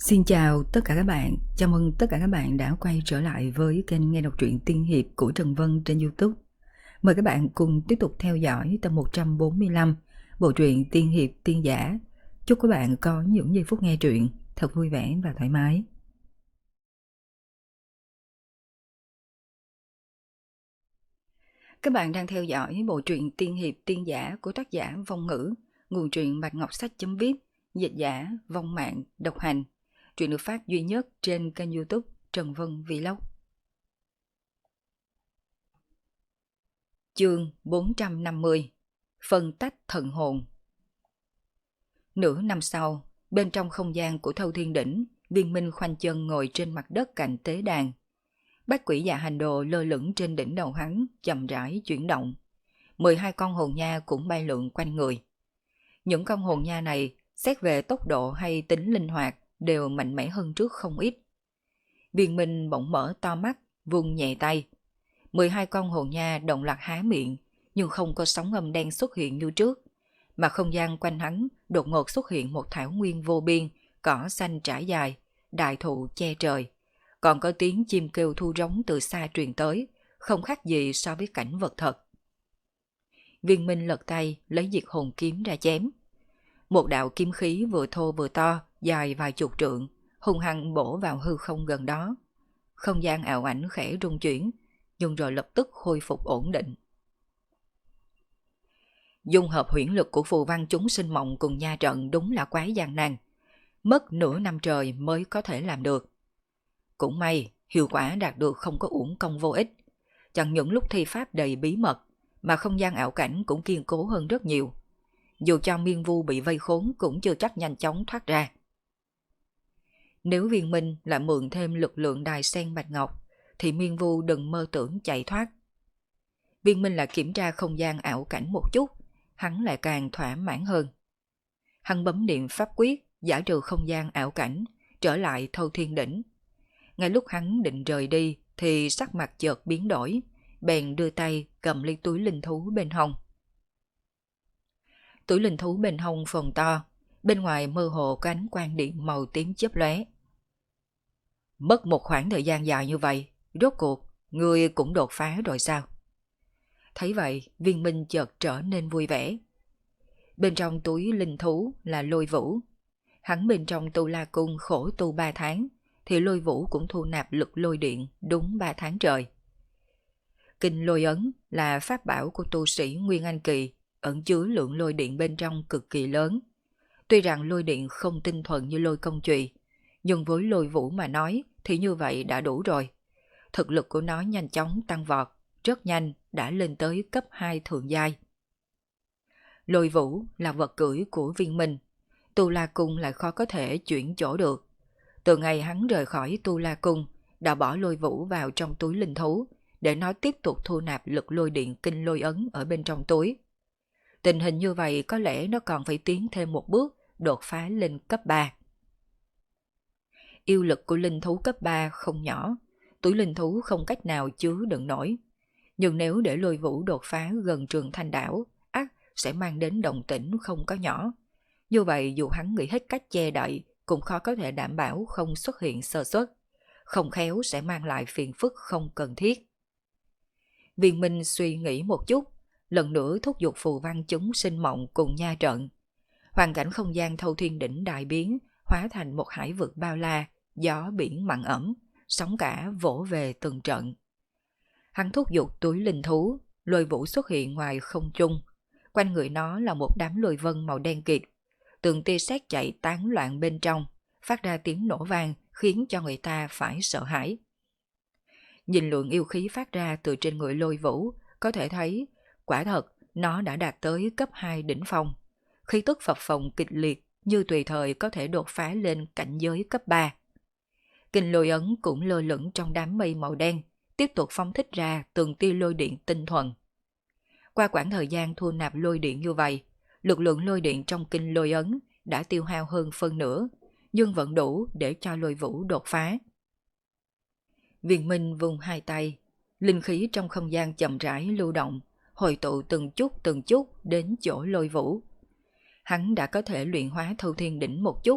Xin chào tất cả các bạn, chào mừng tất cả các bạn đã quay trở lại với kênh nghe đọc truyện tiên hiệp của Trần Vân trên YouTube. Mời các bạn cùng tiếp tục theo dõi tập 145 bộ truyện tiên hiệp tiên giả. Chúc các bạn có những giây phút nghe truyện thật vui vẻ và thoải mái. Các bạn đang theo dõi bộ truyện tiên hiệp tiên giả của tác giả Vong Ngữ, nguồn truyện Bạch Ngọc Sách.viết, dịch giả Vong Mạng độc hành. Truyện được phát duy nhất trên kênh YouTube Trần Vân Vlog. Chương 450 Phân tách thần hồn. Nửa năm sau, bên trong không gian của Thâu Thiên Đỉnh, Viên Minh khoanh chân ngồi trên mặt đất cạnh tế đàn. Bát quỷ dạ hành đồ lơ lửng trên đỉnh đầu hắn, chậm rãi chuyển động. 12 con hồn nha cũng bay lượn quanh người. Những con hồn nha này, xét về tốc độ hay tính linh hoạt, đều mạnh mẽ hơn trước không ít. Viên Minh bỗng mở to mắt, vung nhẹ tay. 12 con hồn nha đồng loạt há miệng, nhưng không có sóng âm đen xuất hiện như trước, mà không gian quanh hắn đột ngột xuất hiện một thảo nguyên vô biên, cỏ xanh trải dài, đại thụ che trời, còn có tiếng chim kêu thu rống từ xa truyền tới, không khác gì so với cảnh vật thật. Viên Minh lật tay lấy diệt hồn kiếm ra chém. Một đạo kiếm khí vừa thô vừa to, dài vài chục trượng, hung hăng bổ vào hư không gần đó. Không gian ảo ảnh khẽ rung chuyển, nhưng rồi lập tức khôi phục ổn định. Dung hợp huyễn lực của phù văn chúng sinh mộng cùng nha trận đúng là quá gian nan. Mất nửa năm trời mới có thể làm được. Cũng may, hiệu quả đạt được không có uổng công vô ích. Chẳng những lúc thi pháp đầy bí mật, mà không gian ảo cảnh cũng kiên cố hơn rất nhiều. Dù cho Miên Vu bị vây khốn cũng chưa chắc nhanh chóng thoát ra. Nếu Viên Minh lại mượn thêm lực lượng đài sen bạch ngọc, thì Miên Vu đừng mơ tưởng chạy thoát. Viên Minh lại kiểm tra không gian ảo cảnh một chút, hắn lại càng thỏa mãn hơn. Hắn bấm niệm pháp quyết, giải trừ không gian ảo cảnh, trở lại Thâu Thiên Đỉnh. Ngay lúc hắn định rời đi, thì sắc mặt chợt biến đổi, bèn đưa tay cầm lấy túi linh thú bên hông. Túi linh thú bên hông phồng to, bên ngoài mơ hồ có ánh quang điện màu tím chớp lóe. Mất một khoảng thời gian dài như vậy, rốt cuộc, ngươi cũng đột phá rồi sao? Thấy vậy, Viên Minh chợt trở nên vui vẻ. Bên trong túi linh thú là Lôi Vũ. Hắn bên trong Tu La Cung khổ tu 3 tháng, thì Lôi Vũ cũng thu nạp lực lôi điện đúng 3 tháng trời. Kinh Lôi Ấn là pháp bảo của tu sĩ Nguyên Anh Kỳ, ẩn chứa lượng lôi điện bên trong cực kỳ lớn. Tuy rằng lôi điện không tinh thuần như lôi công chùy, nhưng với Lôi Vũ mà nói thì như vậy đã đủ rồi. Thực lực của nó nhanh chóng tăng vọt, rất nhanh đã lên tới cấp 2 thượng giai. Lôi Vũ là vật cưỡi của Viên Minh, Tu La Cung lại khó có thể chuyển chỗ được. Từ ngày hắn rời khỏi Tu La Cung, đã bỏ Lôi Vũ vào trong túi linh thú, để nó tiếp tục thu nạp lực lôi điện kinh lôi ấn ở bên trong túi. Tình hình như vậy có lẽ nó còn phải tiến thêm một bước, đột phá lên cấp 3. Yêu lực của linh thú cấp 3 không nhỏ, túi linh thú không cách nào chứa đựng nổi. Nhưng nếu để Lôi Vũ đột phá gần Trường Thanh Đảo, ắt sẽ mang đến động tĩnh không có nhỏ. Như vậy dù hắn nghĩ hết cách che đậy, cũng khó có thể đảm bảo không xuất hiện sơ suất, không khéo sẽ mang lại phiền phức không cần thiết. Viên Minh suy nghĩ một chút, lần nữa thúc giục phù văn chúng sinh mộng cùng nha trận. Hoàn cảnh không gian Thâu Thiên Đỉnh đại biến, hóa thành một hải vực bao la, gió biển mặn ẩm, sóng cả vỗ về từng trận. Hắn thúc giục túi linh thú, Lôi Vũ xuất hiện ngoài không trung. Quanh người nó là một đám lôi vân màu đen kịt. Từng tia sét chạy tán loạn bên trong, phát ra tiếng nổ vang khiến cho người ta phải sợ hãi. Nhìn lượng yêu khí phát ra từ trên người Lôi Vũ, có thể thấy, quả thật, nó đã đạt tới cấp 2 đỉnh phong. Khí tức phập phồng kịch liệt như tùy thời có thể đột phá lên cảnh giới cấp 3. Kinh lôi ấn cũng lơ lửng trong đám mây màu đen, tiếp tục phóng thích ra từng tia lôi điện tinh thuần. Qua quãng thời gian thu nạp lôi điện như vậy, lực lượng lôi điện trong kinh lôi ấn đã tiêu hao hơn phân nửa, nhưng vẫn đủ để cho Lôi Vũ đột phá. Viên Minh vùng hai tay, linh khí trong không gian chậm rãi lưu động, hội tụ từng chút đến chỗ Lôi Vũ. Hắn đã có thể luyện hóa Thâu Thiên Đỉnh một chút,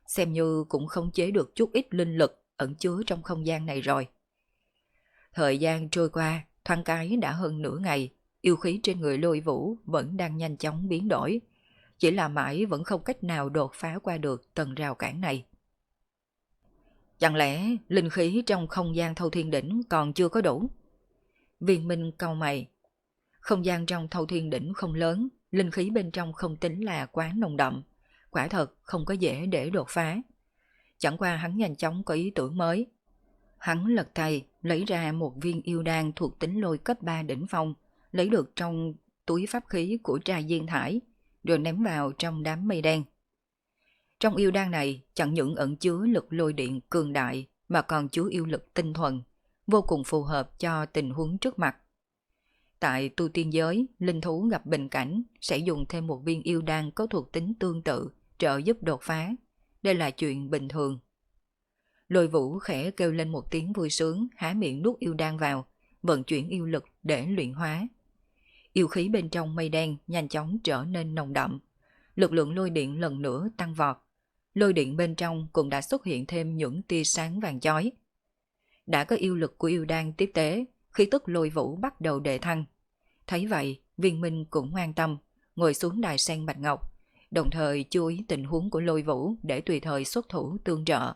xem như cũng khống chế được chút ít linh lực ẩn chứa trong không gian này rồi. Thời gian trôi qua, thoáng cái đã hơn nửa ngày, yêu khí trên người Lôi Vũ vẫn đang nhanh chóng biến đổi, chỉ là mãi vẫn không cách nào đột phá qua được tầng rào cản này. Chẳng lẽ linh khí trong không gian Thâu Thiên Đỉnh còn chưa có đủ? Viên Minh cau mày. Không gian trong Thâu Thiên Đỉnh không lớn, linh khí bên trong không tính là quá nồng đậm, quả thật không có dễ để đột phá. Chẳng qua hắn nhanh chóng có ý tưởng mới. Hắn lật tay lấy ra một viên yêu đan thuộc tính lôi cấp 3 đỉnh phong, lấy được trong túi pháp khí của Tra Diên Thải, rồi ném vào trong đám mây đen. Trong yêu đan này chẳng những ẩn chứa lực lôi điện cường đại mà còn chứa yêu lực tinh thuần, vô cùng phù hợp cho tình huống trước mặt. Tại tu tiên giới, linh thú gặp bình cảnh sẽ dùng thêm một viên yêu đan có thuộc tính tương tự trợ giúp đột phá. Đây là chuyện bình thường. Lôi Vũ khẽ kêu lên một tiếng vui sướng, há miệng nuốt yêu đan vào, vận chuyển yêu lực để luyện hóa. Yêu khí bên trong mây đen nhanh chóng trở nên nồng đậm. Lực lượng lôi điện lần nữa tăng vọt. Lôi điện bên trong cũng đã xuất hiện thêm những tia sáng vàng chói. Đã có yêu lực của yêu đan tiếp tế, khí tức Lôi Vũ bắt đầu đề thăng. Thấy vậy, Viên Minh cũng an tâm, ngồi xuống đài sen bạch ngọc, đồng thời chú ý tình huống của Lôi Vũ để tùy thời xuất thủ tương trợ.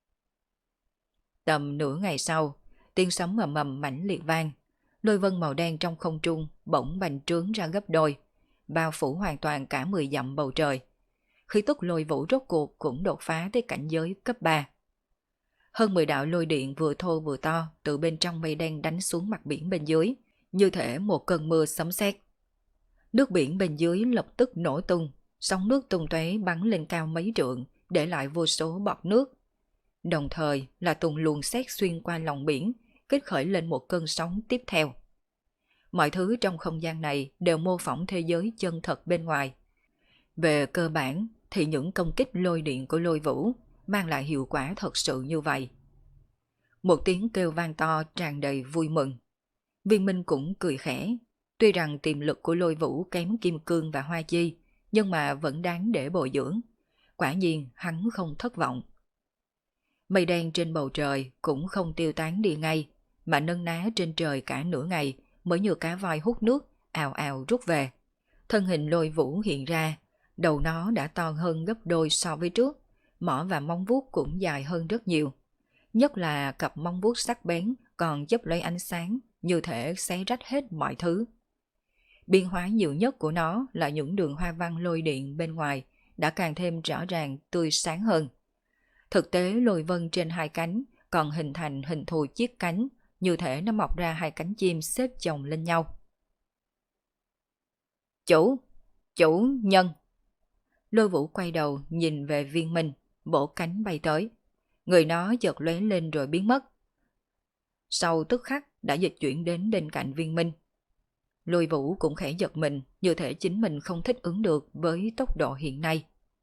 Tầm nửa ngày sau, tiếng sấm ầm ầm mãnh liệt vang, lôi vân màu đen trong không trung bỗng bành trướng ra gấp đôi, bao phủ hoàn toàn cả 10 dặm bầu trời. Khí tức Lôi Vũ rốt cuộc cũng đột phá tới cảnh giới cấp 3. Hơn 10 đạo lôi điện vừa thô vừa to từ bên trong mây đen đánh xuống mặt biển bên dưới, như thể một cơn mưa sấm sét. Nước biển bên dưới lập tức nổ tung, sóng nước tung tóe bắn lên cao mấy trượng, để lại vô số bọt nước. Đồng thời là từng luồng sét xuyên qua lòng biển, kích khởi lên một cơn sóng tiếp theo. Mọi thứ trong không gian này đều mô phỏng thế giới chân thật bên ngoài. Về cơ bản thì những công kích lôi điện của Lôi Vũ mang lại hiệu quả thật sự như vậy. Một tiếng kêu vang to tràn đầy vui mừng. Viên Minh cũng cười khẽ. Tuy rằng tiềm lực của Lôi Vũ kém Kim Cương và Hoa Chi, nhưng mà vẫn đáng để bồi dưỡng. Quả nhiên hắn không thất vọng. Mây đen trên bầu trời cũng không tiêu tán đi ngay, mà nâng ná trên trời cả nửa ngày mới như cá voi hút nước, ào ào rút về. Thân hình Lôi Vũ hiện ra, đầu nó đã to hơn gấp đôi so với trước, mỏ và móng vuốt cũng dài hơn rất nhiều. Nhất là cặp móng vuốt sắc bén còn chấp lấy ánh sáng, như thể xé rách hết mọi thứ. Biến hóa nhiều nhất của nó là những đường hoa văn lôi điện bên ngoài đã càng thêm rõ ràng tươi sáng hơn. Thực tế lôi vân trên hai cánh còn hình thành hình thù chiếc cánh, như thể nó mọc ra hai cánh chim xếp chồng lên nhau. Chủ nhân. Lôi Vũ quay đầu nhìn về Viên Minh, vỗ cánh bay tới. Người nó chợt lóe lên rồi biến mất. Sau tức khắc đã dịch chuyển đến bên cạnh Viên Minh. Lôi Vũ cũng khẽ giật mình, như thể chính mình không thích ứng được với tốc độ hiện nay.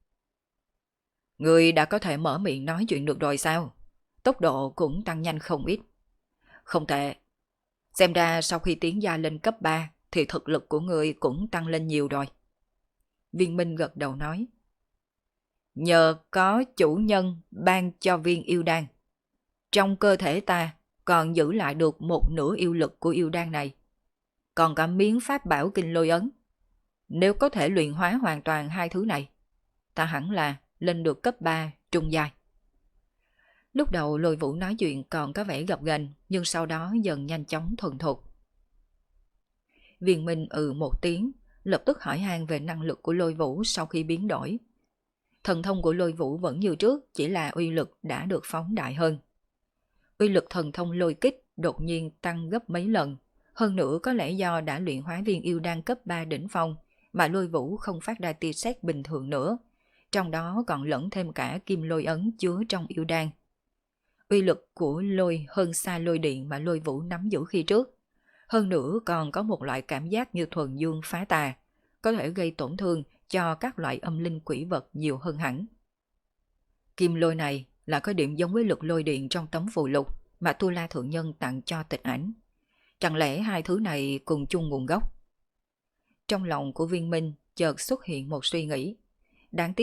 Người đã có thể mở miệng nói chuyện được rồi sao? Tốc độ cũng tăng nhanh không ít. Không tệ. Xem ra sau khi tiến gia lên cấp 3 thì thực lực của người cũng tăng lên nhiều rồi. Viên Minh gật đầu nói. Nhờ có chủ nhân ban cho viên yêu đan, trong cơ thể ta còn giữ lại được một nửa yêu lực của yêu đan này. Còn cả miếng pháp bảo kinh lôi ấn. Nếu có thể luyện hóa hoàn toàn hai thứ này, ta hẳn là lên được cấp 3 trung giai. Lúc đầu Lôi Vũ nói chuyện còn có vẻ gập ghềnh, nhưng sau đó dần nhanh chóng thuần thục. Viên Minh một tiếng, lập tức hỏi han về năng lực của Lôi Vũ sau khi biến đổi. Thần thông của Lôi Vũ vẫn như trước, chỉ là uy lực đã được phóng đại hơn. Uy lực thần thông lôi kích đột nhiên tăng gấp mấy lần, hơn nữa có lẽ do đã luyện hóa viên yêu đan cấp 3 đỉnh phong mà Lôi Vũ không phát ra tia sét bình thường nữa, trong đó còn lẫn thêm cả kim lôi ấn chứa trong yêu đan. Uy lực của lôi hơn xa lôi điện mà Lôi Vũ nắm giữ khi trước, hơn nữa còn có một loại cảm giác như thuần dương phá tà, có thể gây tổn thương cho các loại âm linh quỷ vật nhiều hơn hẳn. Kim lôi này là có điểm giống với lực lôi điện trong tấm phù lục mà Tu La Thượng Nhân tặng cho Tịch Ảnh. Chẳng lẽ hai thứ này cùng chung nguồn gốc? Trong lòng của Viên Minh chợt xuất hiện một suy nghĩ. Đáng tiếc,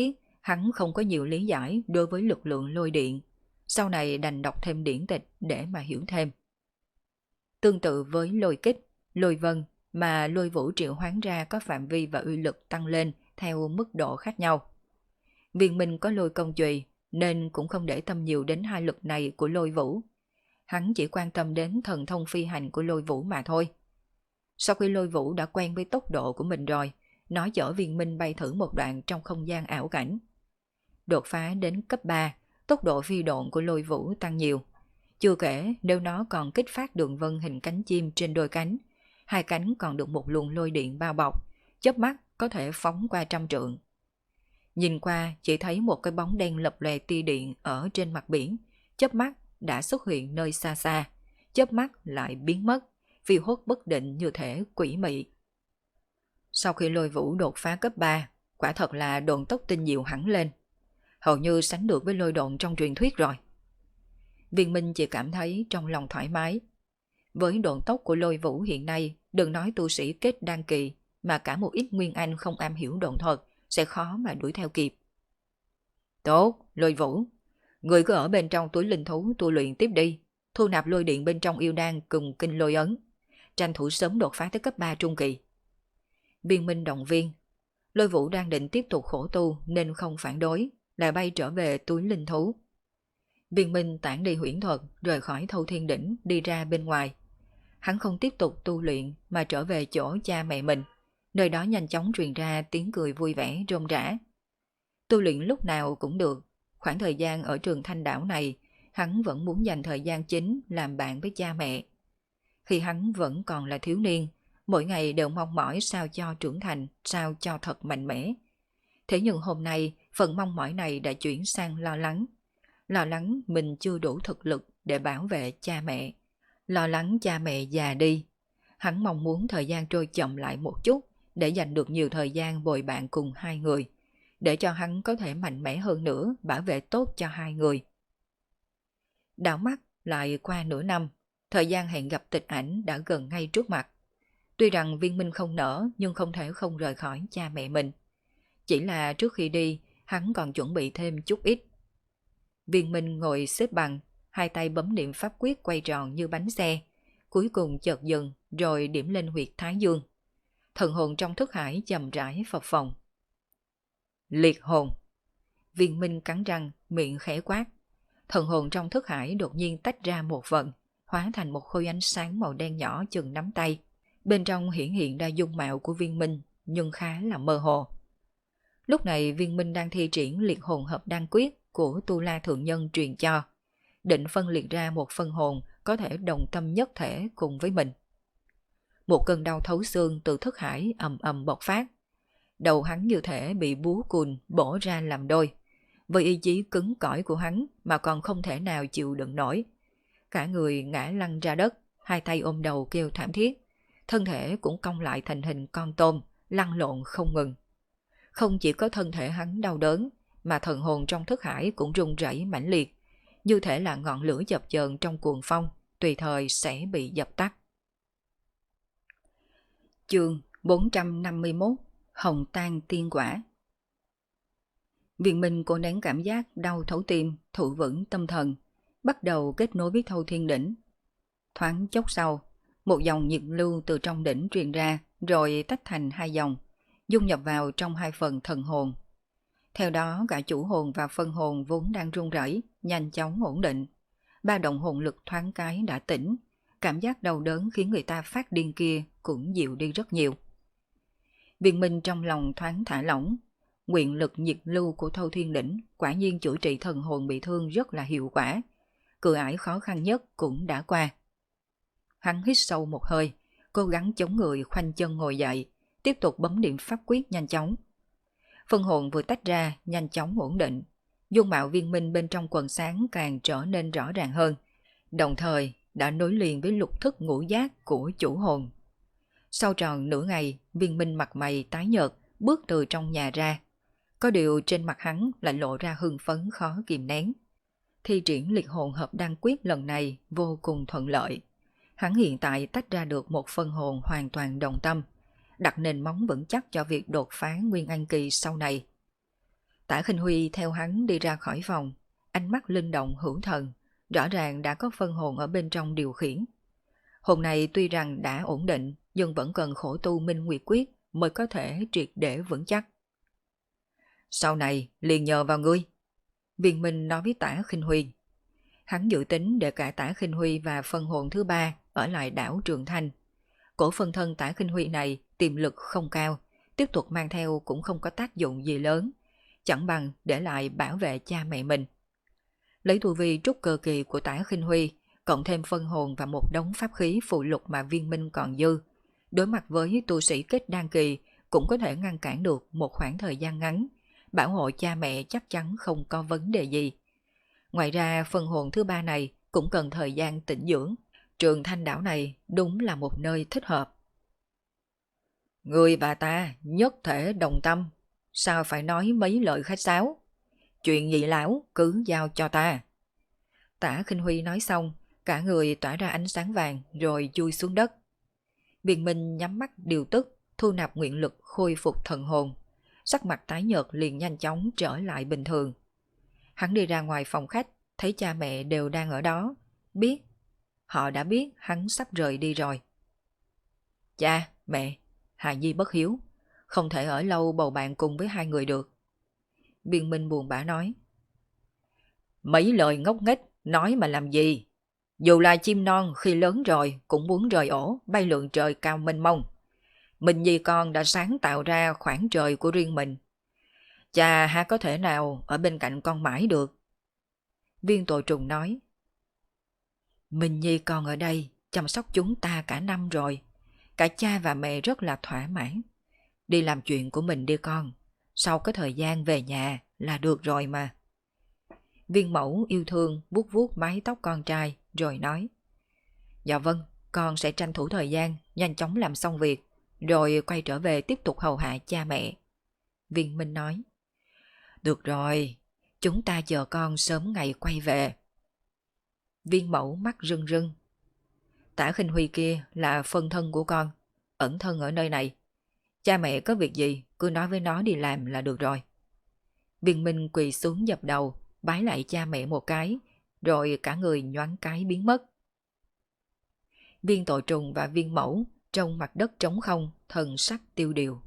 Hắn không có nhiều lý giải đối với lực lượng lôi điện, sau này đành đọc thêm điển tịch để mà hiểu thêm. Tương tự với lôi kích, lôi vân mà lôi vũ triệu hoán ra có phạm vi và uy lực tăng lên theo mức độ khác nhau. Viên Minh có lôi công chùy nên cũng không để tâm nhiều đến hai lực này của lôi vũ. Hắn chỉ quan tâm đến thần thông phi hành của lôi vũ mà thôi. Sau khi lôi vũ đã quen với tốc độ của mình rồi, nó chở Viên Minh bay thử một đoạn trong không gian ảo cảnh. Đột phá đến cấp 3, tốc độ phi độn của lôi vũ tăng nhiều. Chưa kể nếu nó còn kích phát đường vân hình cánh chim trên đôi cánh, hai cánh còn được một luồng lôi điện bao bọc, chớp mắt có thể phóng qua 100 trượng. Nhìn qua chỉ thấy một cái bóng đen lập lòe tia điện ở trên mặt biển, chớp mắt đã xuất hiện nơi xa xa, chớp mắt lại biến mất, phiêu hốt bất định như thể quỷ mị. Sau khi lôi vũ đột phá cấp 3, quả thật là độn tốc tinh diệu hẳn lên. Hầu như sánh được với lôi độn trong truyền thuyết rồi. Viên Minh chỉ cảm thấy trong lòng thoải mái. Với độn tốc của lôi vũ hiện nay, đừng nói tu sĩ kết đan kỳ, mà cả một ít nguyên anh không am hiểu độn thuật sẽ khó mà đuổi theo kịp. Tốt, lôi vũ, người cứ ở bên trong túi linh thú tu luyện tiếp đi, thu nạp lôi điện bên trong yêu đan cùng kinh lôi ấn, tranh thủ sớm đột phá tới cấp 3 trung kỳ. Viên Minh động viên. Lôi vũ đang định tiếp tục khổ tu nên không phản đối, lại bay trở về túi linh thú. Viên Minh tản đi huyễn thuật, rời khỏi Thâu Thiên Đỉnh đi ra bên ngoài. Hắn không tiếp tục tu luyện mà trở về chỗ cha mẹ mình, nơi đó nhanh chóng truyền ra tiếng cười vui vẻ rôm rã. Tu luyện lúc nào cũng được, khoảng thời gian ở trường Thanh Đảo này, hắn vẫn muốn dành thời gian chính làm bạn với cha mẹ. Khi hắn vẫn còn là thiếu niên, mỗi ngày đều mong mỏi sao cho trưởng thành, sao cho thật mạnh mẽ. Thế nhưng hôm nay, phần mong mỏi này đã chuyển sang lo lắng. Lo lắng mình chưa đủ thực lực để bảo vệ cha mẹ. Lo lắng cha mẹ già đi. Hắn mong muốn thời gian trôi chậm lại một chút để dành được nhiều thời gian bồi bạn cùng hai người, để cho hắn có thể mạnh mẽ hơn nữa bảo vệ tốt cho hai người. Đảo mắt lại qua nửa năm, thời gian hẹn gặp Tịch Ảnh đã gần ngay trước mặt. Tuy rằng Viên Minh không nỡ nhưng không thể không rời khỏi cha mẹ mình. Chỉ là trước khi đi, hắn còn chuẩn bị thêm chút ít. Viên Minh ngồi xếp bằng, hai tay bấm niệm pháp quyết quay tròn như bánh xe, cuối cùng chợt dừng rồi điểm lên huyệt Thái Dương. Thần hồn trong thức hải chậm rãi phập phồng. Liệt hồn. Viên Minh cắn răng, miệng khẽ quát. Thần hồn trong thức hải đột nhiên tách ra một phần, hóa thành một khối ánh sáng màu đen nhỏ chừng nắm tay. Bên trong hiển hiện ra dung mạo của Viên Minh, nhưng khá là mơ hồ. Lúc này Viên Minh đang thi triển liệt hồn hợp đan quyết của Tu La Thượng Nhân truyền cho, định phân liệt ra một phân hồn có thể đồng tâm nhất thể cùng với mình. Một cơn đau thấu xương từ thức hải ầm ầm bộc phát. Đầu hắn như thể bị búa cùn bổ ra làm đôi. Với ý chí cứng cỏi của hắn mà còn không thể nào chịu đựng nổi. Cả người ngã lăn ra đất, hai tay ôm đầu kêu thảm thiết. Thân thể cũng cong lại thành hình con tôm, lăn lộn không ngừng. Không chỉ có thân thể hắn đau đớn, mà thần hồn trong thức hải cũng rung rẩy mãnh liệt, như thể là ngọn lửa dập dờn trong cuồng phong, tùy thời sẽ bị dập tắt. Chương 451 Hồng Tan Tiên Quả. Viên Minh cố nén cảm giác đau thấu tim, thủ vững tâm thần, bắt đầu kết nối với Thâu Thiên Đỉnh. Thoáng chốc sau, một dòng nhiệt lưu từ trong đỉnh truyền ra, rồi tách thành hai dòng, dung nhập vào trong hai phần thần hồn. Theo đó cả chủ hồn và phân hồn vốn đang run rẩy, nhanh chóng ổn định. Ba động hồn lực thoáng cái đã tỉnh, cảm giác đau đớn khiến người ta phát điên kia cũng dịu đi rất nhiều. Viên Minh trong lòng thoáng thả lỏng, nguyện lực nhiệt lưu của Thâu Thiên Đỉnh quả nhiên chữa trị thần hồn bị thương rất là hiệu quả. Cửa ải khó khăn nhất cũng đã qua. Hắn hít sâu một hơi, cố gắng chống người khoanh chân ngồi dậy, tiếp tục bấm niệm pháp quyết nhanh chóng. Phân hồn vừa tách ra, nhanh chóng ổn định. Dung mạo Viên Minh bên trong quần sáng càng trở nên rõ ràng hơn, đồng thời đã nối liền với lục thức ngũ giác của chủ hồn. Sau tròn nửa ngày, Viên Minh mặt mày tái nhợt, bước từ trong nhà ra. Có điều trên mặt hắn lại lộ ra hưng phấn khó kìm nén. Thi triển liệt hồn hợp đan quyết lần này vô cùng thuận lợi. Hắn hiện tại tách ra được một phân hồn hoàn toàn đồng tâm, đặt nền móng vững chắc cho việc đột phá Nguyên Anh Kỳ sau này. Tả Khinh Huy theo hắn đi ra khỏi phòng, ánh mắt linh động hữu thần, rõ ràng đã có phân hồn ở bên trong điều khiển. Hồn này tuy rằng đã ổn định, nhưng vẫn cần khổ tu minh nguyệt quyết mới có thể triệt để vững chắc. Sau này liền nhờ vào ngươi, Viên Minh nói với Tả Khinh Huy. Hắn dự tính để cả Tả Khinh Huy và phân hồn thứ ba ở lại đảo Trường Thanh. Cổ phân thân Tả Khinh Huy này tiềm lực không cao, tiếp tục mang theo cũng không có tác dụng gì lớn, chẳng bằng để lại bảo vệ cha mẹ mình. Lấy tu vi trúc cơ kỳ của Tả Khinh Huy, cộng thêm phân hồn và một đống pháp khí phụ lục mà Viên Minh còn dư, đối mặt với tu sĩ kết đan kỳ cũng có thể ngăn cản được một khoảng thời gian ngắn, bảo hộ cha mẹ chắc chắn không có vấn đề gì. Ngoài ra phân hồn thứ ba này cũng cần thời gian tĩnh dưỡng, Trường Thanh đảo này đúng là một nơi thích hợp. Người và ta nhất thể đồng tâm, sao phải nói mấy lời khách sáo? Chuyện gì lão cứ giao cho ta. Tả Khinh Huy nói xong, cả người tỏa ra ánh sáng vàng rồi chui xuống đất. Viên Minh nhắm mắt điều tức, thu nạp nguyện lực khôi phục thần hồn. Sắc mặt tái nhợt liền nhanh chóng trở lại bình thường. Hắn đi ra ngoài phòng khách, thấy cha mẹ đều đang ở đó. Họ đã biết hắn sắp rời đi rồi. Cha, mẹ, Hà Nhi bất hiếu, không thể ở lâu bầu bạn cùng với hai người được. Viên Minh buồn bã nói. Mấy lời ngốc nghếch, nói mà làm gì? Dù là chim non khi lớn rồi cũng muốn rời ổ, bay lượn trời cao mênh mông. Mình vì con đã sáng tạo ra khoảng trời của riêng mình. Cha há có thể nào ở bên cạnh con mãi được? Viên Tội Trùng nói. Mình Nhi con ở đây chăm sóc chúng ta cả năm rồi. Cả cha và mẹ rất là thỏa mãn. Đi làm chuyện của mình đi con. Sau cái thời gian về nhà là được rồi mà. Viên Mẫu yêu thương vuốt vuốt mái tóc con trai rồi nói. Dạ vâng, con sẽ tranh thủ thời gian nhanh chóng làm xong việc rồi quay trở về tiếp tục hầu hạ cha mẹ. Viên Minh nói. Được rồi, chúng ta chờ con sớm ngày quay về. Viên Mẫu mắt rưng rưng. Tả Khinh Huy kia là phân thân của con, ẩn thân ở nơi này. Cha mẹ có việc gì cứ nói với nó đi làm là được rồi. Viên Minh quỳ xuống dập đầu, bái lại cha mẹ một cái, rồi cả người nhoáng cái biến mất. Viên Tội Trùng và Viên Mẫu trong mặt đất trống không, thần sắc tiêu điều.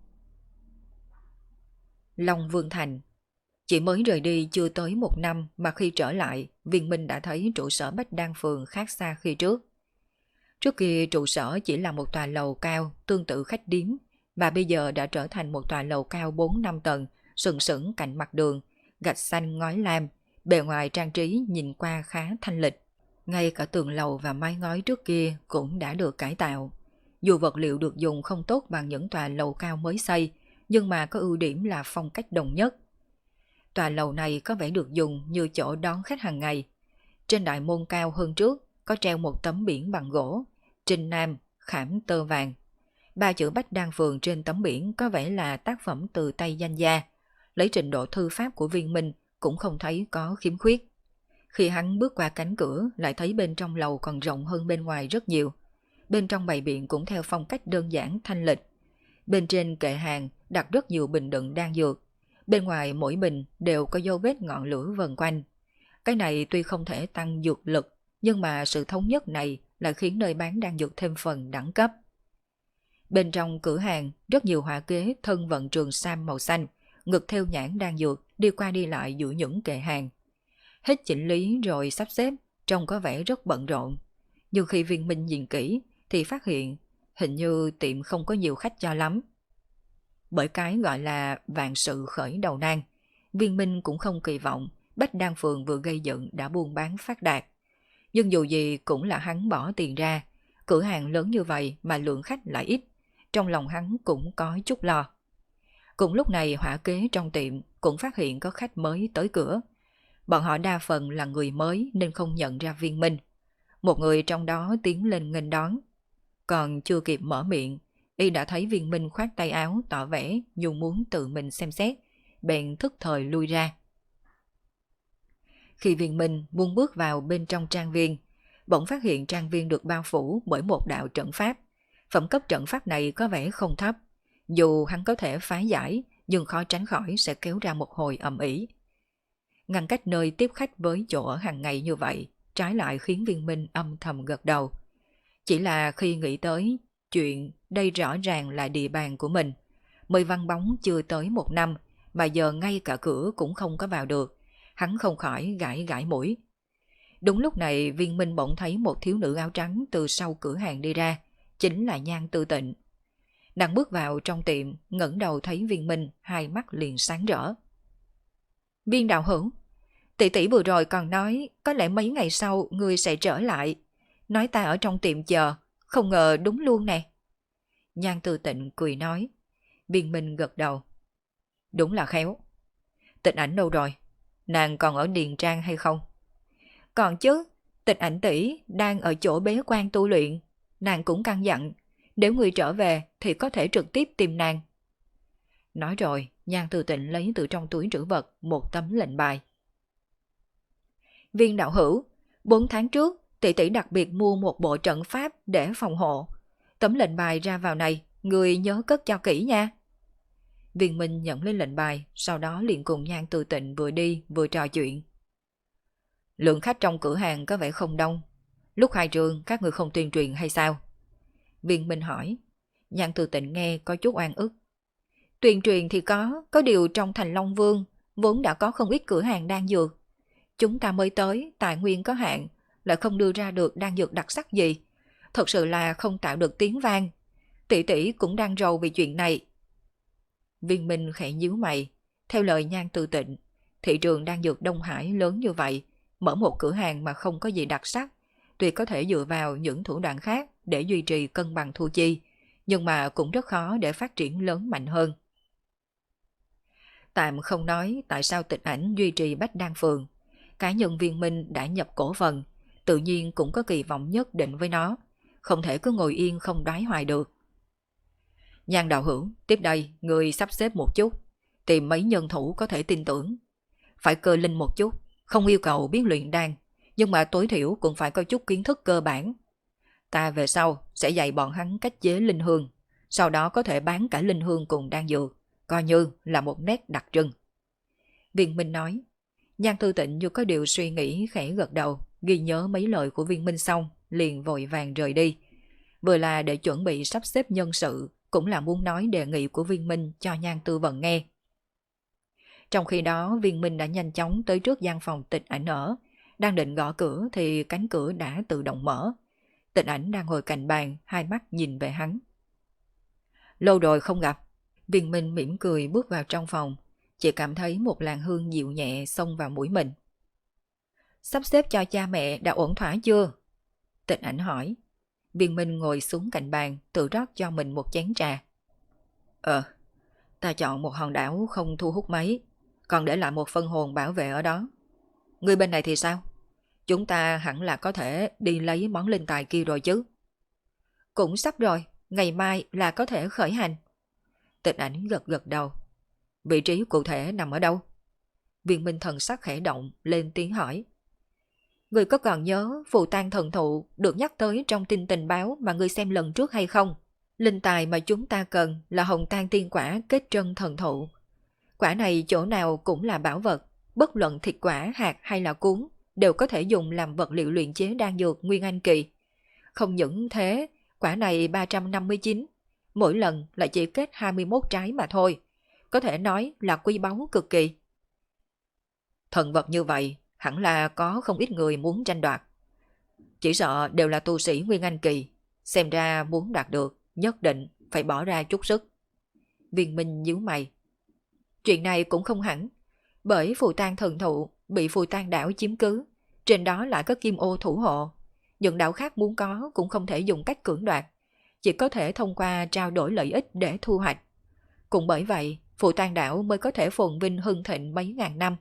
Long Vương Thành. Chỉ mới rời đi chưa tới một năm mà khi trở lại, Viên Minh đã thấy trụ sở Bách Đan Phường khác xa khi trước. Trước kia trụ sở chỉ là một tòa lầu cao tương tự khách điếm, mà bây giờ đã trở thành một tòa lầu cao 4-5 tầng, sừng sững cạnh mặt đường, gạch xanh ngói lam, bề ngoài trang trí nhìn qua khá thanh lịch. Ngay cả tường lầu và mái ngói trước kia cũng đã được cải tạo. Dù vật liệu được dùng không tốt bằng những tòa lầu cao mới xây, nhưng mà có ưu điểm là phong cách đồng nhất. Tòa lầu này có vẻ được dùng như chỗ đón khách hàng ngày. Trên đại môn cao hơn trước có treo một tấm biển bằng gỗ, Trinh Nam, khảm tơ vàng. 3 chữ Bách Đan Phường trên tấm biển có vẻ là tác phẩm từ tay danh gia. Lấy trình độ thư pháp của Viên Minh cũng không thấy có khiếm khuyết. Khi hắn bước qua cánh cửa lại thấy bên trong lầu còn rộng hơn bên ngoài rất nhiều. Bên trong bày biện cũng theo phong cách đơn giản thanh lịch. Bên trên kệ hàng đặt rất nhiều bình đựng đan dược. Bên ngoài mỗi bình đều có dấu vết ngọn lửa vần quanh. Cái này tuy không thể tăng dược lực, nhưng mà sự thống nhất này lại khiến nơi bán đan dược thêm phần đẳng cấp. Bên trong cửa hàng rất nhiều họa kế thân vận trường sam màu xanh, ngực theo nhãn đan dược đi qua đi lại giữa những kệ hàng. Hết chỉnh lý rồi sắp xếp, trông có vẻ rất bận rộn. Nhưng khi Viên Minh nhìn kỹ thì phát hiện hình như tiệm không có nhiều khách cho lắm. Bởi cái gọi là vạn sự khởi đầu nan, Viên Minh cũng không kỳ vọng Bách Đan Phường vừa gây dựng đã buôn bán phát đạt. Nhưng dù gì cũng là hắn bỏ tiền ra, cửa hàng lớn như vậy mà lượng khách lại ít, trong lòng hắn cũng có chút lo. Cùng lúc này hỏa kế trong tiệm cũng phát hiện có khách mới tới cửa. Bọn họ đa phần là người mới nên không nhận ra Viên Minh. Một người trong đó tiến lên nghênh đón. Còn chưa kịp mở miệng, y đã thấy Viên Minh khoát tay áo tỏ vẻ như muốn tự mình xem xét, bèn thức thời lui ra. Khi Viên Minh muốn bước vào bên trong trang viên, bỗng phát hiện trang viên được bao phủ bởi một đạo trận pháp. Phẩm cấp trận pháp này có vẻ không thấp. Dù hắn có thể phá giải, nhưng khó tránh khỏi sẽ kéo ra một hồi ầm ĩ. Ngăn cách nơi tiếp khách với chỗ ở hàng ngày như vậy, trái lại khiến Viên Minh âm thầm gật đầu. Chỉ là khi nghĩ tới chuyện đây rõ ràng là địa bàn của mình, mới vắng bóng chưa tới 1 năm mà giờ ngay cả cửa cũng không có vào được, hắn không khỏi gãi gãi mũi. Đúng lúc này Viên Minh bỗng thấy một thiếu nữ áo trắng từ sau cửa hàng đi ra, chính là Nhan Tư Tịnh. Nàng bước vào trong tiệm, ngẩng đầu thấy Viên Minh, hai mắt liền sáng rỡ. Viên đạo hữu, tỷ tỷ vừa rồi còn nói có lẽ mấy ngày sau ngươi sẽ trở lại, nói ta ở trong tiệm chờ, không ngờ đúng luôn nè. Nhan Tư Tịnh cười nói. Viên Minh gật đầu. Đúng là khéo. Tịnh Ảnh đâu rồi? Nàng còn ở Điền Trang hay không? Còn chứ, Tịnh Ảnh tỷ đang ở chỗ bế quan tu luyện. Nàng cũng căn dặn, nếu ngươi trở về thì có thể trực tiếp tìm nàng. Nói rồi, Nhan Tư Tịnh lấy từ trong túi trữ vật một tấm lệnh bài. Viên đạo hữu, 4 tháng trước, tỷ tỷ đặc biệt mua một bộ trận pháp để phòng hộ. Tấm lệnh bài ra vào này, người nhớ cất cho kỹ nha. Viên Minh nhận lên lệnh bài, sau đó liền cùng Nhan Tư Tịnh vừa đi vừa trò chuyện. Lượng khách trong cửa hàng có vẻ không đông. Lúc khai trương các người không tuyên truyền hay sao? Viên Minh hỏi. Nhan Tư Tịnh nghe có chút oan ức. Tuyên truyền thì có điều trong thành Long Vương vốn đã có không ít cửa hàng đan dược. Chúng ta mới tới, tài nguyên có hạn, lại không đưa ra được đan dược đặc sắc gì. Thật sự là không tạo được tiếng vang. Tỷ tỷ cũng đang rầu vì chuyện này. Viên Minh khẽ nhíu mày. Theo lời Nhan Tư Tịnh, thị trường đan dược Đông Hải lớn như vậy, mở một cửa hàng mà không có gì đặc sắc, tuy có thể dựa vào những thủ đoạn khác để duy trì cân bằng thu chi, nhưng mà cũng rất khó để phát triển lớn mạnh hơn. Tạm không nói tại sao Tịch Ảnh duy trì Bách Đan Phường, cá nhân Viên Minh đã nhập cổ phần, tự nhiên cũng có kỳ vọng nhất định với nó, không thể cứ ngồi yên không đoái hoài được. Nhan đạo hữu, tiếp đây người sắp xếp một chút, tìm mấy nhân thủ có thể tin tưởng. Phải cơ linh một chút, không yêu cầu biết luyện đan, nhưng mà tối thiểu cũng phải có chút kiến thức cơ bản. Ta về sau sẽ dạy bọn hắn cách chế linh hương, sau đó có thể bán cả linh hương cùng đan dược, coi như là một nét đặc trưng. Viên Minh nói. Nhan Tư Tịnh như có điều suy nghĩ khẽ gật đầu, ghi nhớ mấy lời của Viên Minh xong, liền vội vàng rời đi. Vừa là để chuẩn bị sắp xếp nhân sự, cũng là muốn nói đề nghị của Viên Minh cho Nhan Tư Vận nghe. Trong khi đó, Viên Minh đã nhanh chóng tới trước gian phòng Tịch Ảnh ở, đang định gõ cửa thì cánh cửa đã tự động mở. Tịch Ảnh đang ngồi cạnh bàn, hai mắt nhìn về hắn. Lâu rồi không gặp. Viên Minh mỉm cười bước vào trong phòng, chỉ cảm thấy một làn hương dịu nhẹ xông vào mũi mình. Sắp xếp cho cha mẹ đã ổn thỏa chưa? Tịch Ảnh hỏi. Viên Minh ngồi xuống cạnh bàn, tự rót cho mình một chén trà. Ta chọn một hòn đảo không thu hút mấy, còn để lại một phân hồn bảo vệ ở đó. Người bên này thì sao? Chúng ta hẳn là có thể đi lấy món linh tài kia rồi chứ? Cũng sắp rồi, ngày mai là có thể khởi hành. Tịch Ảnh gật gật đầu. Vị trí cụ thể nằm ở đâu? Viên Minh thần sắc khẽ động, lên tiếng hỏi. Người có còn nhớ phù tang thần thụ được nhắc tới trong tin tình báo mà người xem lần trước hay không? Linh tài mà chúng ta cần là hồng tang tiên quả kết trân thần thụ. Quả này chỗ nào cũng là bảo vật, bất luận thịt quả, hạt hay là cuốn, đều có thể dùng làm vật liệu luyện chế đan dược nguyên anh kỳ. Không những thế, quả này 359, mỗi lần lại chỉ kết 21 trái mà thôi, có thể nói là quý báu cực kỳ. Thần vật như vậy, hẳn là có không ít người muốn tranh đoạt. Chỉ sợ đều là tu sĩ nguyên anh kỳ, xem ra muốn đạt được, nhất định phải bỏ ra chút sức. Viên Minh nhíu mày. Chuyện này cũng không hẳn, bởi phù tang thần thụ bị phù tang đảo chiếm cứ, trên đó lại có kim ô thủ hộ. Những đảo khác muốn có cũng không thể dùng cách cưỡng đoạt, chỉ có thể thông qua trao đổi lợi ích để thu hoạch. Cũng bởi vậy, phù tang đảo mới có thể phồn vinh hưng thịnh mấy ngàn năm.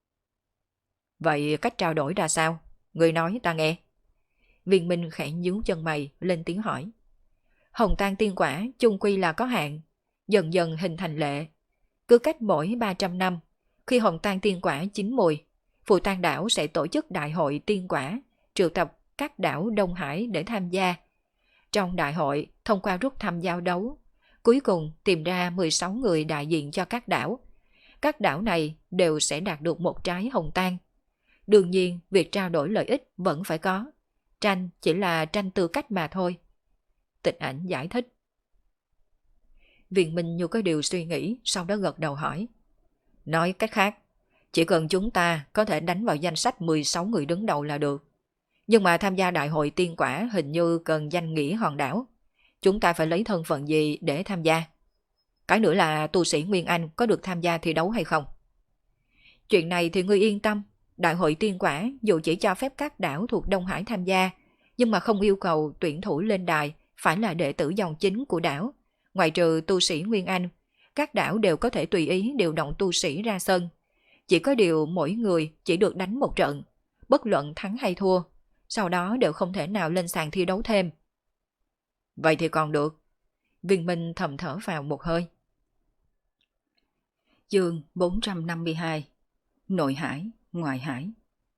Vậy cách trao đổi ra sao? Người nói ta nghe. Viên Minh khẽ nhíu chân mày, lên tiếng hỏi. Hồng tang tiên quả chung quy là có hạn, dần dần hình thành lệ. Cứ cách mỗi 300 năm, khi hồng tang tiên quả chín mùi, phù tang đảo sẽ tổ chức đại hội tiên quả, triệu tập các đảo Đông Hải để tham gia. Trong đại hội, thông qua rút thăm giao đấu, cuối cùng tìm ra 16 người đại diện cho các đảo. Các đảo này đều sẽ đạt được một trái hồng tang. Đương nhiên, việc trao đổi lợi ích vẫn phải có. Tranh chỉ là tranh tư cách mà thôi. Tịch Ảnh giải thích. Viên Minh như có điều suy nghĩ, sau đó gật đầu hỏi. Nói cách khác, chỉ cần chúng ta có thể đánh vào danh sách 16 người đứng đầu là được. Nhưng mà tham gia đại hội tiên quả hình như cần danh nghĩa hòn đảo. Chúng ta phải lấy thân phận gì để tham gia? Cái nữa là tu sĩ Nguyên Anh có được tham gia thi đấu hay không? Chuyện này thì ngươi yên tâm. Đại hội tiên quả dù chỉ cho phép các đảo thuộc Đông Hải tham gia, nhưng mà không yêu cầu tuyển thủ lên đài phải là đệ tử dòng chính của đảo. Ngoại trừ tu sĩ Nguyên Anh, các đảo đều có thể tùy ý điều động tu sĩ ra sân. Chỉ có điều mỗi người chỉ được đánh một trận, bất luận thắng hay thua, sau đó đều không thể nào lên sàn thi đấu thêm. Vậy thì còn được. Viên Minh thầm thở vào một hơi. Chương 452. Nội hải, ngoại hải.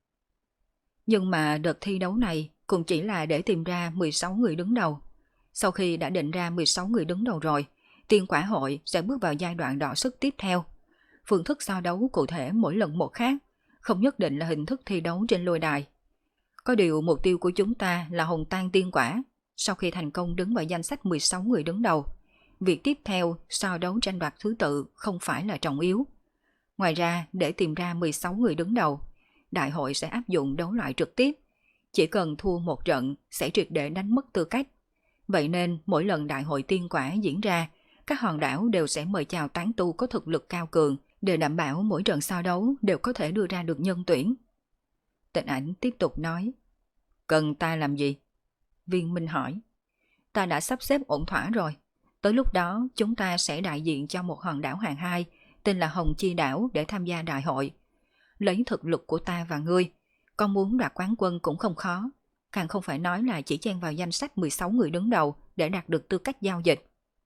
Nhưng mà đợt thi đấu này cũng chỉ là để tìm ra 16 người đứng đầu. Sau khi đã định ra 16 người đứng đầu rồi, tiên quả hội sẽ bước vào giai đoạn đọ sức tiếp theo. Phương thức so đấu cụ thể mỗi lần một khác, không nhất định là hình thức thi đấu trên lôi đài. Có điều mục tiêu của chúng ta là hồng tang tiên quả. Sau khi thành công đứng vào danh sách 16 người đứng đầu, việc tiếp theo so đấu tranh đoạt thứ tự không phải là trọng yếu. Ngoài ra, để tìm ra 16 người đứng đầu, đại hội sẽ áp dụng đấu loại trực tiếp. Chỉ cần thua một trận sẽ triệt để đánh mất tư cách. Vậy nên mỗi lần đại hội tiên quả diễn ra, các hòn đảo đều sẽ mời chào tán tu có thực lực cao cường để đảm bảo mỗi trận so đấu đều có thể đưa ra được nhân tuyển. Tịch Ảnh tiếp tục nói. Cần ta làm gì? Viên Minh hỏi. Ta đã sắp xếp ổn thỏa rồi. Tới lúc đó chúng ta sẽ đại diện cho một hòn đảo hạng 2 tên là Hồng Chi Đảo để tham gia đại hội. Lấy thực lực của ta và ngươi, con muốn đoạt quán quân cũng không khó. Càng không phải nói là chỉ chen vào danh sách 16 người đứng đầu để đạt được tư cách giao dịch.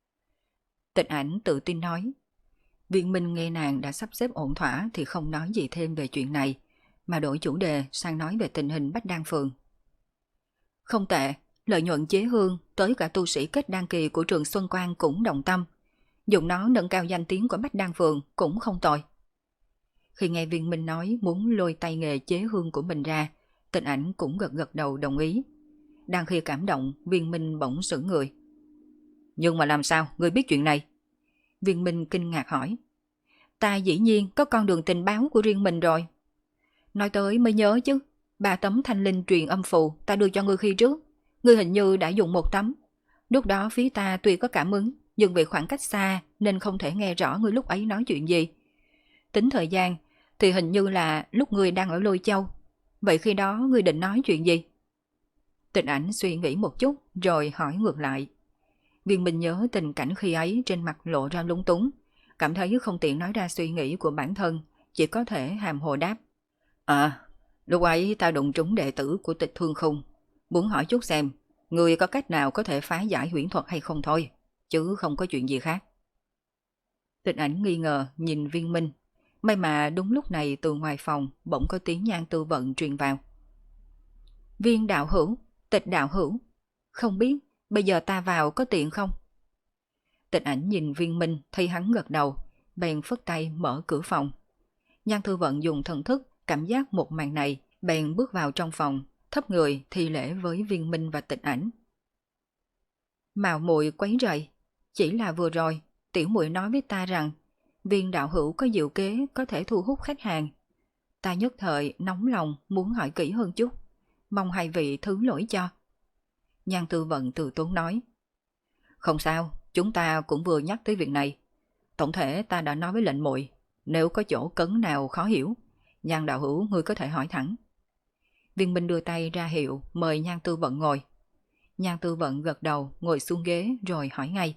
Tịch Ảnh tự tin nói. Viên Minh nghe nàng đã sắp xếp ổn thỏa thì không nói gì thêm về chuyện này, mà đổi chủ đề sang nói về tình hình Bách Đan Phường. Không tệ, lợi nhuận chế hương tới cả tu sĩ kết đan kỳ của trường Xuân Quang cũng đồng tâm. Dùng nó nâng cao danh tiếng của Bách Đan Phường cũng không tồi. Khi nghe Viên Minh nói muốn lôi tay nghề chế hương của mình ra, Tịch Ảnh cũng gật gật đầu đồng ý. Đang khi cảm động, Viên Minh bỗng sững người. Nhưng mà làm sao, ngươi biết chuyện này? Viên Minh kinh ngạc hỏi. Ta dĩ nhiên có con đường tình báo của riêng mình rồi. Nói tới mới nhớ chứ, 3 tấm thanh linh truyền âm phù ta đưa cho ngươi khi trước. Ngươi hình như đã dùng 1 tấm. Lúc đó phía ta tuy có cảm ứng, nhưng vì khoảng cách xa nên không thể nghe rõ ngươi lúc ấy nói chuyện gì. Tính thời gian thì hình như là lúc ngươi đang ở Lôi Châu. Vậy khi đó ngươi định nói chuyện gì? Tịch Ảnh suy nghĩ một chút rồi hỏi ngược lại. Viên Minh nhớ tình cảnh khi ấy trên mặt lộ ra lúng túng, cảm thấy không tiện nói ra suy nghĩ của bản thân, chỉ có thể hàm hồ đáp. Lúc ấy ta đụng trúng đệ tử của Tịch Thương Khung, muốn hỏi chút xem người có cách nào có thể phá giải huyễn thuật hay không thôi, chứ không có chuyện gì khác. Tịch Ảnh nghi ngờ nhìn Viên Minh, may mà đúng lúc này từ ngoài phòng bỗng có tiếng Nhan Tư Vận truyền vào. Viên đạo hữu, Tịch đạo hữu, không biết bây giờ ta vào có tiện không? Tịch Ảnh nhìn Viên Minh thấy hắn gật đầu, bèn phất tay mở cửa phòng. Nhan Tư Vận dùng thần thức cảm giác một màn này, bèn bước vào trong phòng, thấp người thi lễ với Viên Minh và Tịch Ảnh. Mạo muội quấy rầy, chỉ là vừa rồi tiểu muội nói với ta rằng Viên đạo hữu có diệu kế có thể thu hút khách hàng. Ta nhất thời nóng lòng muốn hỏi kỹ hơn chút, mong hai vị thứ lỗi cho. Nhan Tư Vận từ tốn nói. Không sao, chúng ta cũng vừa nhắc tới việc này. Tổng thể ta đã nói với lệnh muội, nếu có chỗ cấn nào khó hiểu, Nhan đạo hữu ngươi có thể hỏi thẳng. Viên Minh đưa tay ra hiệu mời Nhan Tư Vận ngồi. Nhan Tư Vận gật đầu ngồi xuống ghế rồi hỏi ngay.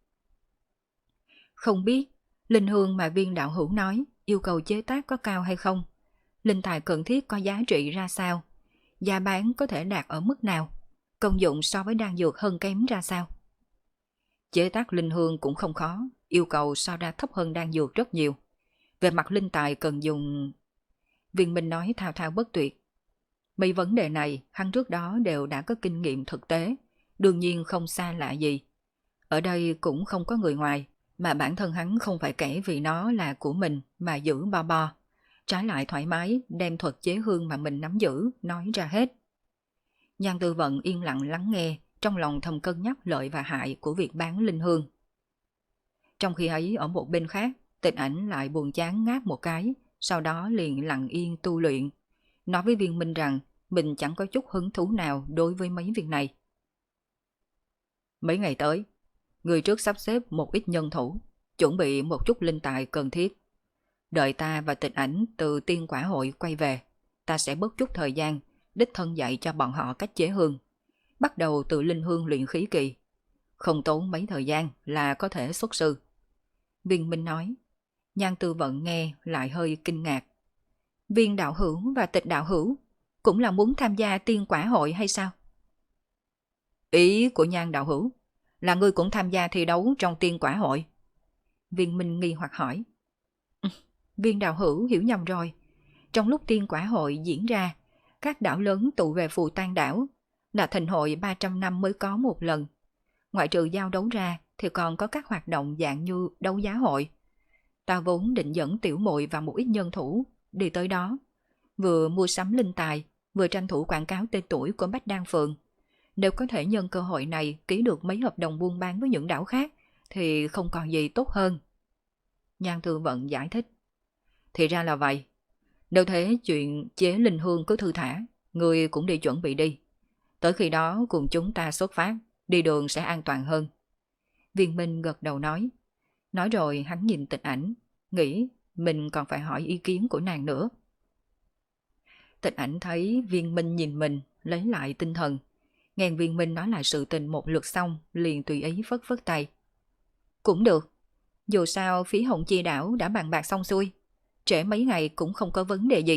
Không biết linh hương mà Viên đạo hữu nói yêu cầu chế tác có cao hay không? Linh tài cần thiết có giá trị ra sao? Giá bán có thể đạt ở mức nào? Công dụng so với đan dược hơn kém ra sao? Chế tác linh hương cũng không khó, yêu cầu so ra thấp hơn đan dược rất nhiều. Về mặt linh tài cần dùng... Viên Minh nói thao thao bất tuyệt. Mấy vấn đề này hắn trước đó đều đã có kinh nghiệm thực tế, đương nhiên không xa lạ gì. Ở đây cũng không có người ngoài, mà bản thân hắn không phải kể vì nó là của mình mà giữ bo bo. Trái lại thoải mái đem thuật chế hương mà mình nắm giữ nói ra hết. Nhan Tư Vận yên lặng lắng nghe, trong lòng thầm cân nhắc lợi và hại của việc bán linh hương. Trong khi ấy ở một bên khác, Tịch Ảnh lại buồn chán ngáp một cái, sau đó liền lặng yên tu luyện, nói với Viên Minh rằng mình chẳng có chút hứng thú nào đối với mấy việc này. Mấy ngày tới, người trước sắp xếp một ít nhân thủ, chuẩn bị một chút linh tài cần thiết. Đợi ta và Tịch Ảnh từ tiên quả hội quay về, ta sẽ bớt chút thời gian, đích thân dạy cho bọn họ cách chế hương, bắt đầu từ linh hương luyện khí kỳ. Không tốn mấy thời gian là có thể xuất sư. Viên Minh nói. Nhan Tư Vận nghe lại hơi kinh ngạc. Viên đạo hữu và Tịch đạo hữu cũng là muốn tham gia tiên quả hội hay sao? Ý của Nhan đạo hữu là ngươi cũng tham gia thi đấu trong tiên quả hội. Viên Minh nghi hoặc hỏi. Viên đạo hữu hiểu nhầm rồi. Trong lúc tiên quả hội diễn ra, các đảo lớn tụ về Phù Tang đảo, là thịnh hội 300 năm mới có một lần. Ngoại trừ giao đấu ra thì còn có các hoạt động dạng như đấu giá hội. Ta vốn định dẫn tiểu muội và một ít nhân thủ đi tới đó, vừa mua sắm linh tài, vừa tranh thủ quảng cáo tên tuổi của Bách Đan Phường. Nếu có thể nhân cơ hội này ký được mấy hợp đồng buôn bán với những đảo khác thì không còn gì tốt hơn. Nhan Tư Vận giải thích. Thì ra là vậy. Nếu thế chuyện chế linh hương cứ thư thả, người cũng đi chuẩn bị đi. Tới khi đó cùng chúng ta xuất phát, đi đường sẽ an toàn hơn. Viên Minh gật đầu nói. Nói rồi hắn nhìn Tịch Ảnh, nghĩ mình còn phải hỏi ý kiến của nàng nữa. Tịch Ảnh thấy Viên Minh nhìn mình, lấy lại tinh thần. Nghe Viên Minh nói lại sự tình một lượt xong, liền tùy ý phất phất tay. Cũng được, dù sao phía Hồng Chi đảo đã bàn bạc xong xuôi, trễ mấy ngày cũng không có vấn đề gì.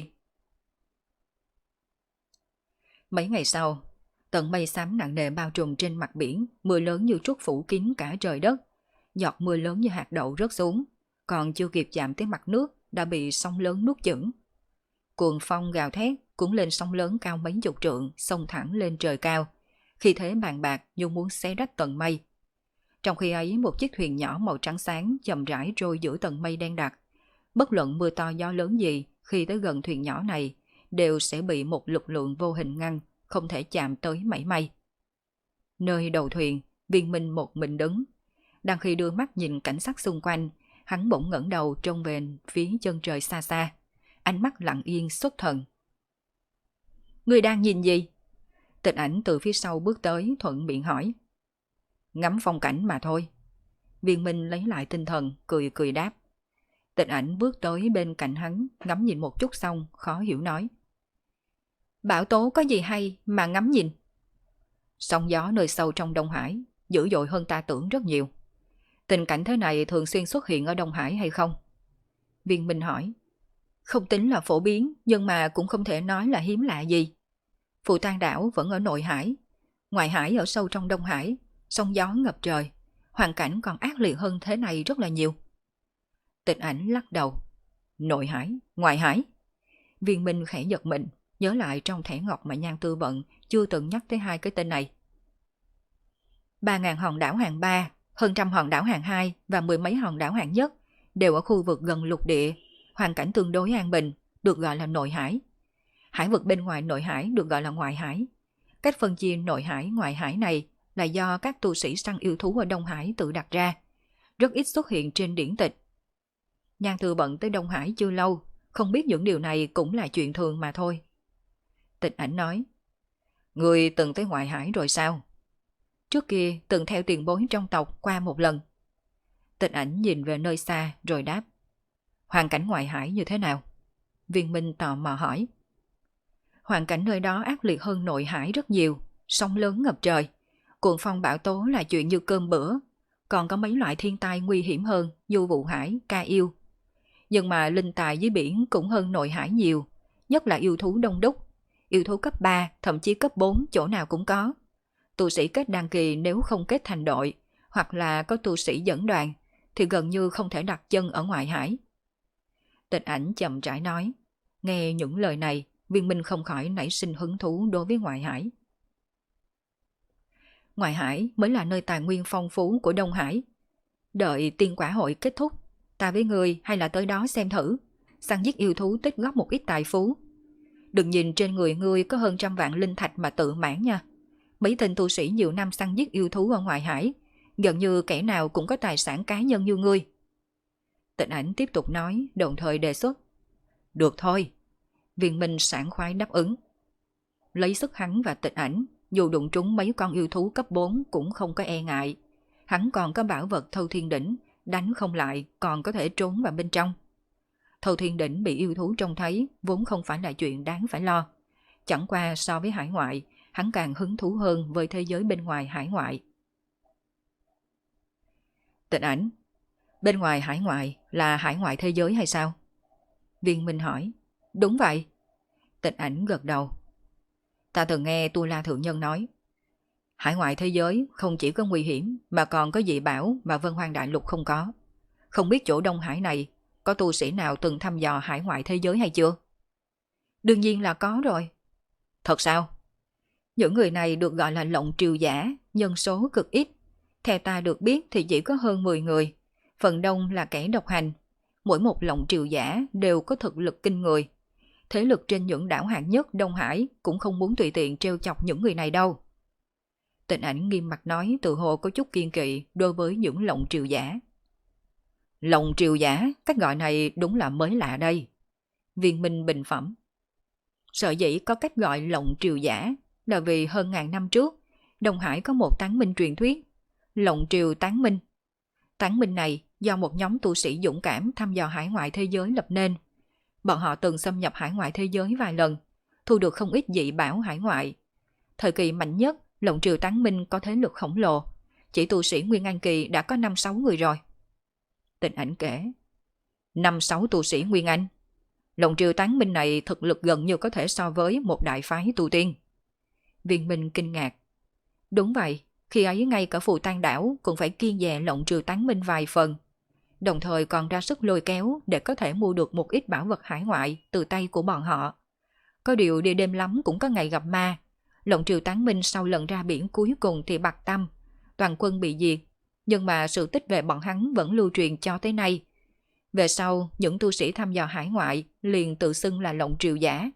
Mấy ngày sau, tầng mây xám nặng nề bao trùm trên mặt biển, mưa lớn như trút phủ kín cả trời đất. Giọt mưa lớn như hạt đậu rớt xuống, còn chưa kịp chạm tới mặt nước đã bị sóng lớn nuốt chửng. Cuồng phong gào thét cuốn lên sóng lớn cao mấy chục trượng, xông thẳng lên trời cao, khi thế bàn bạc như muốn xé rách tầng mây. Trong khi ấy một chiếc thuyền nhỏ màu trắng sáng chậm rãi trôi giữa tầng mây đen đặc. Bất luận mưa to gió lớn gì, khi tới gần thuyền nhỏ này đều sẽ bị một lực lượng vô hình ngăn, không thể chạm tới mảy may. Nơi đầu thuyền, Viên Minh một mình đứng. Đang khi đưa mắt nhìn cảnh sắc xung quanh, hắn bỗng ngẩng đầu trông về phía chân trời xa xa, ánh mắt lặng yên xuất thần. Người đang nhìn gì? Tịch Ảnh từ phía sau bước tới thuận miệng hỏi. Ngắm phong cảnh mà thôi. Viên Minh lấy lại tinh thần, cười cười đáp. Tịch Ảnh bước tới bên cạnh hắn, ngắm nhìn một chút xong, khó hiểu nói. Bão tố có gì hay mà ngắm nhìn? Sóng gió nơi sâu trong Đông Hải, dữ dội hơn ta tưởng rất nhiều. Tình cảnh thế này thường xuyên xuất hiện ở Đông Hải hay không? Viên Minh hỏi. Không tính là phổ biến, nhưng mà cũng không thể nói là hiếm lạ gì. Phù Tang đảo vẫn ở nội hải, ngoại hải ở sâu trong Đông Hải, sóng gió ngập trời, hoàn cảnh còn ác liệt hơn thế này rất là nhiều. Tịch Ảnh lắc đầu. Nội hải, ngoại hải. Viên Minh khẽ giật mình, nhớ lại trong thẻ ngọc mà Nhan Tư Vận chưa từng nhắc tới hai cái tên này. 3.000 hòn đảo hạng 3, hơn trăm hòn đảo hạng 2 và mười mấy hòn đảo hạng nhất đều ở khu vực gần lục địa, hoàn cảnh tương đối an bình, được gọi là nội hải. Hải vực bên ngoài nội hải được gọi là ngoại hải. Cách phân chia nội hải ngoại hải này là do các tu sĩ săn yêu thú ở Đông Hải tự đặt ra, rất ít xuất hiện trên điển tịch. Nhan Tư Vận tới Đông Hải chưa lâu, không biết những điều này cũng là chuyện thường mà thôi. Tịch Ảnh nói. Người từng tới ngoại hải rồi sao? Trước kia từng theo tiền bối trong tộc qua một lần. Tịch Ảnh nhìn về nơi xa rồi đáp. Hoàn cảnh ngoại hải như thế nào? Viên Minh tò mò hỏi. Hoàn cảnh nơi đó ác liệt hơn nội hải rất nhiều, sóng lớn ngập trời, cuồng phong bão tố là chuyện như cơm bữa, còn có mấy loại thiên tai nguy hiểm hơn như vụ hải, ca yêu. Nhưng mà linh tài dưới biển cũng hơn nội hải nhiều, nhất là yêu thú đông đúc, yêu thú cấp 3, thậm chí cấp 4 chỗ nào cũng có. Tu sĩ kết đăng kỳ nếu không kết thành đội, hoặc là có tu sĩ dẫn đoàn, thì gần như không thể đặt chân ở ngoại hải. Tịch Ảnh chậm rãi nói. Nghe những lời này, Viên Minh không khỏi nảy sinh hứng thú đối với ngoại hải. Ngoài hải mới là nơi tài nguyên phong phú của Đông Hải. Đợi tiên quả hội kết thúc, ta với người hay là tới đó xem thử, săn giết yêu thú tích góp một ít tài phú. Đừng nhìn trên người ngươi có hơn 100 vạn linh thạch mà tự mãn nha. Mấy tên tu sĩ nhiều năm săn giết yêu thú ở ngoài hải, gần như kẻ nào cũng có tài sản cá nhân như ngươi. Tịnh Ảnh tiếp tục nói, đồng thời đề xuất. Được thôi. Viên Minh sảng khoái đáp ứng. Lấy sức hắn và Tịnh Ảnh, dù đụng trúng mấy con yêu thú cấp 4 cũng không có e ngại. Hắn còn có bảo vật Thâu Thiên Đỉnh, đánh không lại còn có thể trốn vào bên trong. Thâu Thiên Đỉnh bị yêu thú trông thấy vốn không phải là chuyện đáng phải lo. Chẳng qua so với hải ngoại, hắn càng hứng thú hơn với thế giới bên ngoài hải ngoại. Tịnh Ảnh, bên ngoài hải ngoại là hải ngoại thế giới hay sao? Viên Minh hỏi. Đúng vậy. Tịnh Ảnh gật đầu. Ta từng nghe Tu La Thượng Nhân nói, hải ngoại thế giới không chỉ có nguy hiểm mà còn có dị bảo mà Vân Hoang Đại Lục không có. Không biết chỗ Đông Hải này có tu sĩ nào từng thăm dò hải ngoại thế giới hay chưa? Đương nhiên là có rồi. Thật sao? Những người này được gọi là lộng triều giả, nhân số cực ít. Theo ta được biết thì chỉ có hơn 10 người, phần đông là kẻ độc hành. Mỗi một lộng triều giả đều có thực lực kinh người. Thế lực trên những đảo hạng nhất Đông Hải cũng không muốn tùy tiện trêu chọc những người này đâu. Tịnh Ảnh nghiêm mặt nói, tự hồ có chút kiên kỵ đối với những lộng triều giả. Lộng triều giả, cách gọi này đúng là mới lạ đây. Viên Minh bình phẩm. Sở dĩ có cách gọi lộng triều giả là vì hơn ngàn năm trước, Đông Hải có một tán minh truyền thuyết, lộng triều tán minh. Tán minh này do một nhóm tu sĩ dũng cảm thăm dò hải ngoại thế giới lập nên. Bọn họ từng xâm nhập hải ngoại thế giới vài lần, thu được không ít dị bảo hải ngoại. Thời kỳ mạnh nhất, lộng triều tán minh có thế lực khổng lồ, chỉ tu sĩ Nguyên An Kỳ đã có 5-6 người rồi. Tịnh Ảnh kể. 5-6 tu sĩ Nguyên Anh. Lộng triều tán minh này thực lực gần như có thể so với một đại phái tu tiên. Viên Minh kinh ngạc. Đúng vậy, khi ấy ngay cả Phù Tang đảo cũng phải kiêng dè lộng triều tán minh vài phần. Đồng thời còn ra sức lôi kéo để có thể mua được một ít bảo vật hải ngoại từ tay của bọn họ. Có điều đi đêm lắm cũng có ngày gặp ma. Lộng triều tán minh sau lần ra biển cuối cùng thì bặt tâm, toàn quân bị diệt. Nhưng mà sự tích về bọn hắn vẫn lưu truyền cho tới nay. Về sau, những tu sĩ thăm dò hải ngoại liền tự xưng là lộng triều giả.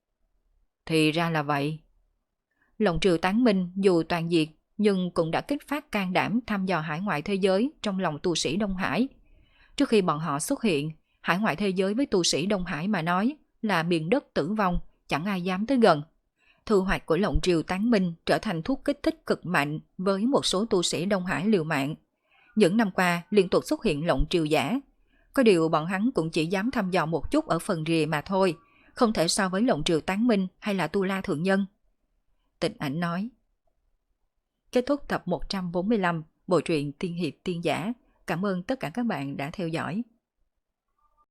Thì ra là vậy. Lộng triều tán minh dù toàn diệt nhưng cũng đã kích phát can đảm thăm dò hải ngoại thế giới trong lòng tu sĩ Đông Hải. Trước khi bọn họ xuất hiện, hải ngoại thế giới với tu sĩ Đông Hải mà nói là miền đất tử vong, chẳng ai dám tới gần. Thu hoạch của lộng triều tán minh trở thành thuốc kích thích cực mạnh với một số tu sĩ Đông Hải liều mạng. Những năm qua liên tục xuất hiện lộng triều giả. Có điều bọn hắn cũng chỉ dám thăm dò một chút ở phần rìa mà thôi, không thể so với lộng triều tán minh hay là Tu La Thượng Nhân. Tịnh Ảnh nói. Kết thúc tập 145 bộ truyện Tiên Hiệp Tiên Giả. Cảm ơn tất cả các bạn đã theo dõi.